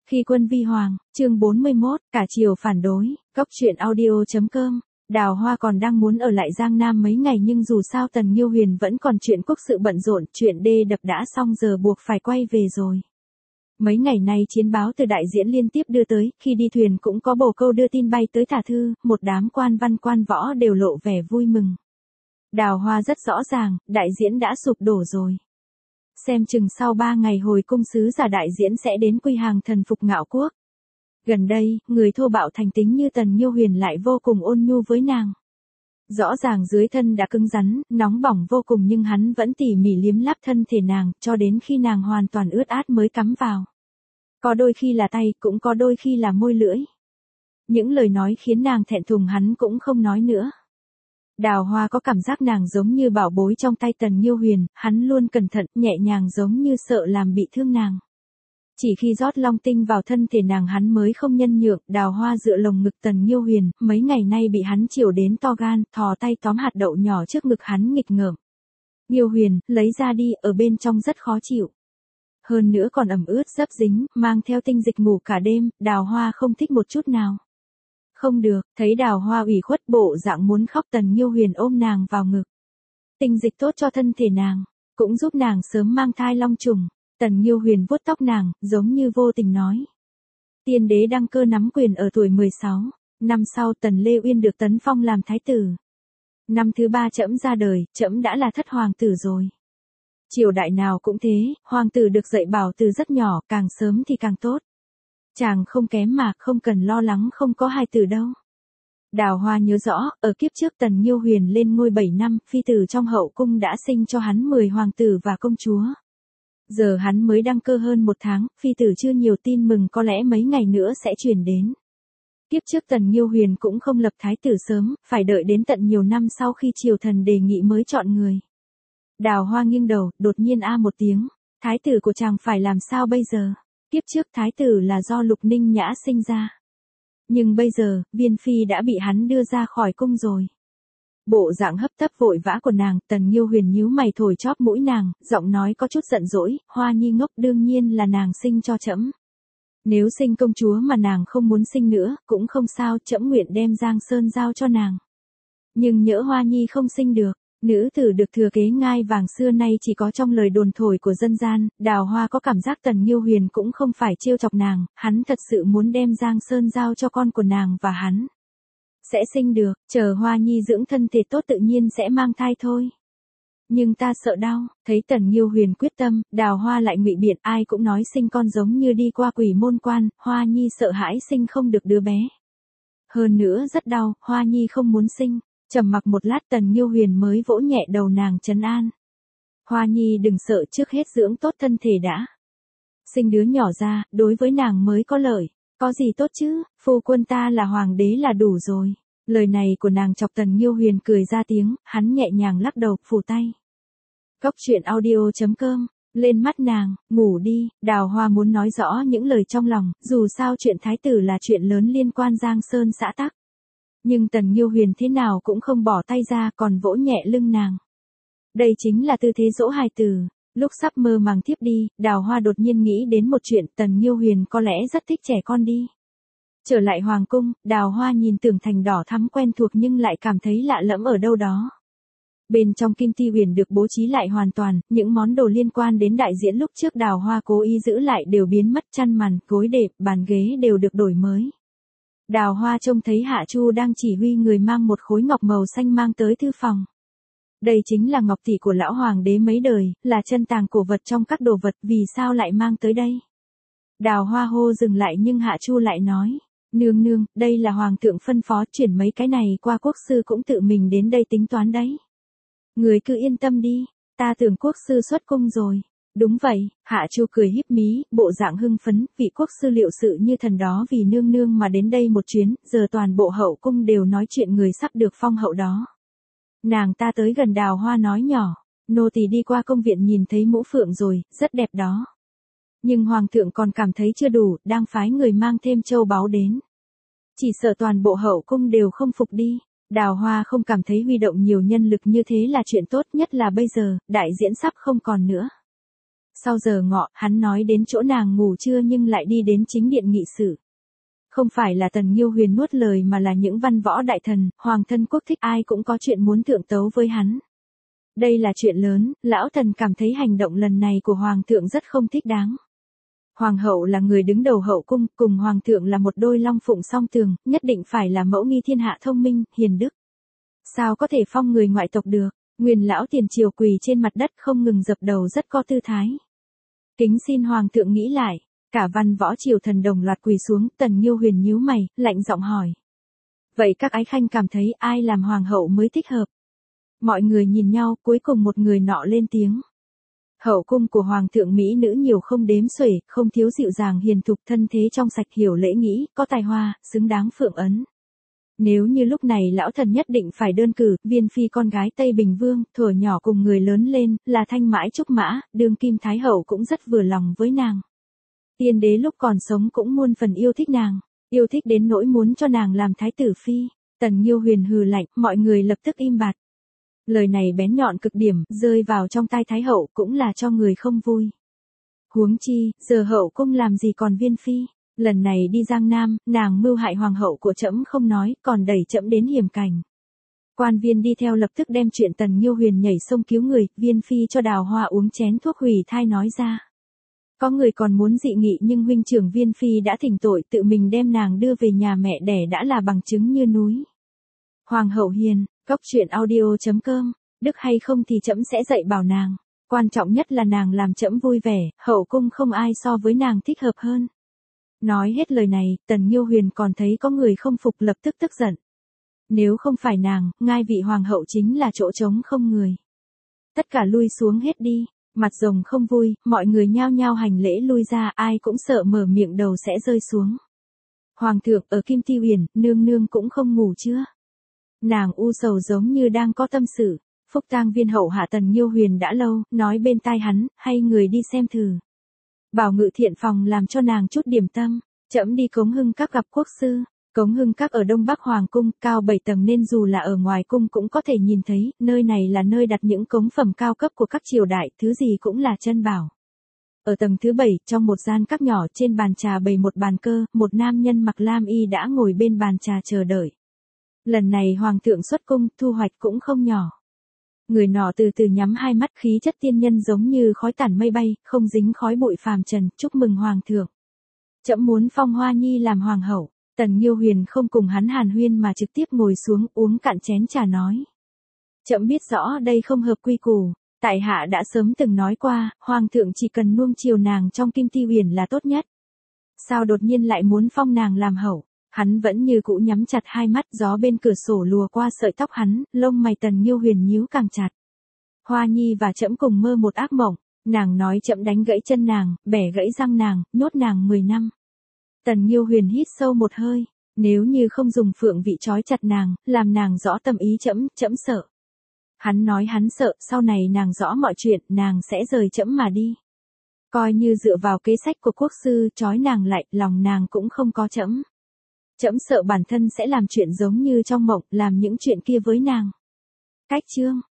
Khi quân vi hoàng, chương 41, cả chiều phản đối, Cốc truyện audio.com. Đào Hoa còn đang muốn ở lại Giang Nam mấy ngày nhưng dù sao Tần Nghiêu Huyền vẫn còn chuyện quốc sự bận rộn, chuyện đê đập đã xong giờ buộc phải quay về rồi. Mấy ngày nay chiến báo từ đại diễn liên tiếp đưa tới, khi đi thuyền cũng có bồ câu đưa tin bay tới Tả Thư, một đám quan văn quan võ đều lộ vẻ vui mừng. Đào Hoa rất rõ ràng, đại diễn đã sụp đổ rồi. Xem chừng sau 3 ngày hồi cung sứ giả đại diễn sẽ đến quy hàng thần phục Ngạo Quốc. Gần đây, người thô bạo thành tính như Tần Nghiêu Huyền lại vô cùng ôn nhu với nàng. Rõ ràng dưới thân đã cứng rắn, nóng bỏng vô cùng nhưng hắn vẫn tỉ mỉ liếm láp thân thể nàng, cho đến khi nàng hoàn toàn ướt át mới cắm vào. Có đôi khi là tay, cũng có đôi khi là môi lưỡi. Những lời nói khiến nàng thẹn thùng hắn cũng không nói nữa. Đào Hoa có cảm giác nàng giống như bảo bối trong tay Tần Nghiêu Huyền, hắn luôn cẩn thận, nhẹ nhàng giống như sợ làm bị thương nàng. Chỉ khi rót long tinh vào thân thể nàng hắn mới không nhân nhượng, Đào Hoa dựa lồng ngực Tần Nghiêu Huyền, mấy ngày nay bị hắn chiều đến to gan, thò tay tóm hạt đậu nhỏ trước ngực hắn nghịch ngợm. Nghiêu Huyền, lấy ra đi, ở bên trong rất khó chịu. Hơn nữa còn ẩm ướt dấp dính, mang theo tinh dịch ngủ cả đêm, Đào Hoa không thích một chút nào. Không được, thấy Đào Hoa ủy khuất bộ dạng muốn khóc Tần Nghiêu Huyền ôm nàng vào ngực. Tinh dịch tốt cho thân thể nàng, cũng giúp nàng sớm mang thai long trùng. Tần Nghiêu Huyền vuốt tóc nàng, giống như vô tình nói. Tiên đế đăng cơ nắm quyền ở tuổi 16, năm sau Tần Lê Uyên được tấn phong làm thái tử. Năm thứ 3 trẫm ra đời, trẫm đã là thất hoàng tử rồi. Triều đại nào cũng thế, hoàng tử được dạy bảo từ rất nhỏ, càng sớm thì càng tốt. Chàng không kém mà, không cần lo lắng không có hài tử đâu. Đào Hoa nhớ rõ, ở kiếp trước Tần Nghiêu Huyền lên ngôi 7 năm, phi tử trong hậu cung đã sinh cho hắn 10 hoàng tử và công chúa. Giờ hắn mới đăng cơ hơn 1 tháng, phi tử chưa nhiều tin mừng có lẽ mấy ngày nữa sẽ truyền đến. Kiếp trước Tần Nghiêu Huyền cũng không lập thái tử sớm, phải đợi đến tận nhiều năm sau khi triều thần đề nghị mới chọn người. Đào Hoa nghiêng đầu, đột nhiên a một tiếng, thái tử của chàng phải làm sao bây giờ? Kiếp trước thái tử là do Lục Ninh Nhã sinh ra. Nhưng bây giờ, Viên Phi đã bị hắn đưa ra khỏi cung rồi. Bộ dạng hấp tấp vội vã của nàng, Tần Nghiêu Huyền nhíu mày thổi chóp mũi nàng, giọng nói có chút giận dỗi, Hoa nhi ngốc đương nhiên là nàng sinh cho trẫm. Nếu sinh công chúa mà nàng không muốn sinh nữa, cũng không sao, trẫm nguyện đem Giang Sơn giao cho nàng. Nhưng nhỡ Hoa nhi không sinh được, nữ tử được thừa kế ngai vàng xưa nay chỉ có trong lời đồn thổi của dân gian, Đào Hoa có cảm giác Tần Nghiêu Huyền cũng không phải trêu chọc nàng, hắn thật sự muốn đem Giang Sơn giao cho con của nàng và hắn. Sẽ sinh được, chờ Hoa nhi dưỡng thân thể tốt tự nhiên sẽ mang thai thôi. Nhưng ta sợ đau, thấy Tần Nghiêu Huyền quyết tâm, Đào Hoa lại ngụy biện, ai cũng nói sinh con giống như đi qua quỷ môn quan, Hoa nhi sợ hãi sinh không được đứa bé. Hơn nữa rất đau, Hoa nhi không muốn sinh. Trầm mặc một lát Tần Nghiêu Huyền mới vỗ nhẹ đầu nàng trấn an. Hoa nhi đừng sợ, trước hết dưỡng tốt thân thể đã. Sinh đứa nhỏ ra, đối với nàng mới có lợi. Có gì tốt chứ, phu quân ta là hoàng đế là đủ rồi. Lời này của nàng chọc Tần Nghiêu Huyền cười ra tiếng, hắn nhẹ nhàng lắc đầu, phủ tay. Cốc truyện audio.com, lên mắt nàng, ngủ đi, Đào Hoa muốn nói rõ những lời trong lòng, dù sao chuyện thái tử là chuyện lớn liên quan Giang Sơn xã tắc. Nhưng Tần Nghiêu Huyền thế nào cũng không bỏ tay ra, còn vỗ nhẹ lưng nàng. Đây chính là tư thế dỗ hài tử. Lúc sắp mơ màng thiếp đi, Đào Hoa đột nhiên nghĩ đến một chuyện, Tần Nghiêu Huyền có lẽ rất thích trẻ con đi. Trở lại hoàng cung, Đào Hoa nhìn tường thành đỏ thắm quen thuộc nhưng lại cảm thấy lạ lẫm ở đâu đó. Bên trong Kim Ti Huyền được bố trí lại hoàn toàn, những món đồ liên quan đến đại diễn lúc trước Đào Hoa cố ý giữ lại đều biến mất, chăn màn, gối đệm, bàn ghế đều được đổi mới. Đào Hoa trông thấy Hạ Chu đang chỉ huy người mang một khối ngọc màu xanh mang tới thư phòng. Đây chính là ngọc tỷ của lão hoàng đế mấy đời, là chân tàng cổ vật trong các đồ vật, vì sao lại mang tới đây? Đào Hoa hô dừng lại nhưng Hạ Chu lại nói, nương nương, đây là hoàng thượng phân phó, chuyển mấy cái này qua quốc sư cũng tự mình đến đây tính toán đấy. Người cứ yên tâm đi, ta tưởng quốc sư xuất cung rồi. Đúng vậy, Hạ Chu cười híp mí, bộ dạng hưng phấn, vị quốc sư liệu sự như thần đó vì nương nương mà đến đây một chuyến, giờ toàn bộ hậu cung đều nói chuyện người sắp được phong hậu đó. Nàng ta tới gần Đào Hoa nói nhỏ, nô tỳ đi qua công viện nhìn thấy mũ phượng rồi, rất đẹp đó. Nhưng hoàng thượng còn cảm thấy chưa đủ, đang phái người mang thêm châu báu đến. Chỉ sợ toàn bộ hậu cung đều không phục đi. Đào Hoa không cảm thấy huy động nhiều nhân lực như thế là chuyện tốt, nhất là bây giờ, đại diễn sắp không còn nữa. Sau giờ ngọ, hắn nói đến chỗ nàng ngủ trưa nhưng lại đi đến chính điện nghị sự. Không phải là Tần Nghiêu Huyền nuốt lời mà là những văn võ đại thần, hoàng thân quốc thích ai cũng có chuyện muốn thượng tấu với hắn. Đây là chuyện lớn, lão thần cảm thấy hành động lần này của hoàng thượng rất không thích đáng. Hoàng hậu là người đứng đầu hậu cung, cùng hoàng thượng là một đôi long phụng song tường, nhất định phải là mẫu nghi thiên hạ thông minh, hiền đức. Sao có thể phong người ngoại tộc được? Nguyên lão tiền triều quỳ trên mặt đất không ngừng dập đầu rất có tư thái. Kính xin hoàng thượng nghĩ lại. Cả văn võ triều thần đồng loạt quỳ xuống, Tần Nghiêu Huyền nhíu mày, lạnh giọng hỏi. Vậy các ái khanh cảm thấy ai làm hoàng hậu mới thích hợp? Mọi người nhìn nhau, cuối cùng một người nọ lên tiếng. Hậu cung của hoàng thượng mỹ nữ nhiều không đếm xuể, không thiếu dịu dàng hiền thục, thân thế trong sạch, hiểu lễ nghĩ, có tài hoa, xứng đáng phượng ấn. Nếu như lúc này lão thần nhất định phải đơn cử, Viên phi con gái Tây Bình Vương, thuở nhỏ cùng người lớn lên, là thanh mãi trúc mã, đương kim thái hậu cũng rất vừa lòng với nàng. Tiên đế lúc còn sống cũng muôn phần yêu thích nàng, yêu thích đến nỗi muốn cho nàng làm thái tử phi. Tần Nghiêu Huyền hừ lạnh, mọi người lập tức im bặt. Lời này bén nhọn cực điểm, rơi vào trong tai thái hậu cũng là cho người không vui. Huống chi, giờ hậu cung làm gì còn Viên phi, lần này đi Giang Nam, nàng mưu hại hoàng hậu của trẫm không nói, còn đẩy trẫm đến hiểm cảnh. Quan viên đi theo lập tức đem chuyện Tần Nghiêu Huyền nhảy sông cứu người, Viên phi cho Đào Hoa uống chén thuốc hủy thai nói ra. Có người còn muốn dị nghị nhưng huynh trưởng Viên phi đã thỉnh tội, tự mình đem nàng đưa về nhà mẹ đẻ đã là bằng chứng như núi. Hoàng hậu hiền, Cóc truyện audio.com, đức hay không thì trẫm sẽ dạy bảo nàng. Quan trọng nhất là nàng làm trẫm vui vẻ, hậu cung không ai so với nàng thích hợp hơn. Nói hết lời này, Tần Nghiêu Huyền còn thấy có người không phục lập tức tức giận. Nếu không phải nàng, ngai vị hoàng hậu chính là chỗ trống không người. Tất cả lui xuống hết đi. Mặt rồng không vui, mọi người nhao nhao hành lễ lui ra, ai cũng sợ mở miệng đầu sẽ rơi xuống. Hoàng thượng ở Kim Ti Uyển, nương nương cũng không ngủ chưa? Nàng u sầu giống như đang có tâm sự. Phúc tang viên hậu hạ Tần Nghiêu Huyền đã lâu, nói bên tai hắn, hay người đi xem thử. Bảo ngự thiện phòng làm cho nàng chút điểm tâm, trẫm đi Cống Hưng Các gặp quốc sư. Cống Hưng Các ở Đông Bắc Hoàng cung, cao 7 tầng nên dù là ở ngoài cung cũng có thể nhìn thấy, nơi này là nơi đặt những cống phẩm cao cấp của các triều đại, thứ gì cũng là chân bảo. Ở tầng thứ 7, trong một gian các nhỏ trên bàn trà bày một bàn cơ, một nam nhân mặc lam y đã ngồi bên bàn trà chờ đợi. Lần này hoàng thượng xuất cung, thu hoạch cũng không nhỏ. Người nọ từ từ nhắm hai mắt, khí chất tiên nhân giống như khói tản mây bay, không dính khói bụi phàm trần, chúc mừng hoàng thượng. Trẫm muốn phong Hoa Nhi làm hoàng hậu. Tần Nghiêu Huyền không cùng hắn hàn huyên mà trực tiếp ngồi xuống uống cạn chén trà nói. Trẫm biết rõ đây không hợp quy củ, tại hạ đã sớm từng nói qua, hoàng thượng chỉ cần nuông chiều nàng trong Kim Ti Uyển là tốt nhất. Sao đột nhiên lại muốn phong nàng làm hậu? Hắn vẫn như cũ nhắm chặt hai mắt, gió bên cửa sổ lùa qua sợi tóc hắn, lông mày Tần Nghiêu Huyền nhíu càng chặt. Hoa Nhi và trẫm cùng mơ một ác mộng, nàng nói trẫm đánh gãy chân nàng, bẻ gãy răng nàng, nhốt nàng 10 năm. Tần Nghiêu Huyền hít sâu một hơi, nếu như không dùng phượng vị trói chặt nàng, làm nàng rõ tâm ý trẫm sợ. Hắn nói hắn sợ, sau này nàng rõ mọi chuyện, nàng sẽ rời trẫm mà đi. Coi như dựa vào kế sách của quốc sư trói nàng lại, lòng nàng cũng không có trẫm. Trẫm sợ bản thân sẽ làm chuyện giống như trong mộng, làm những chuyện kia với nàng. Cách chương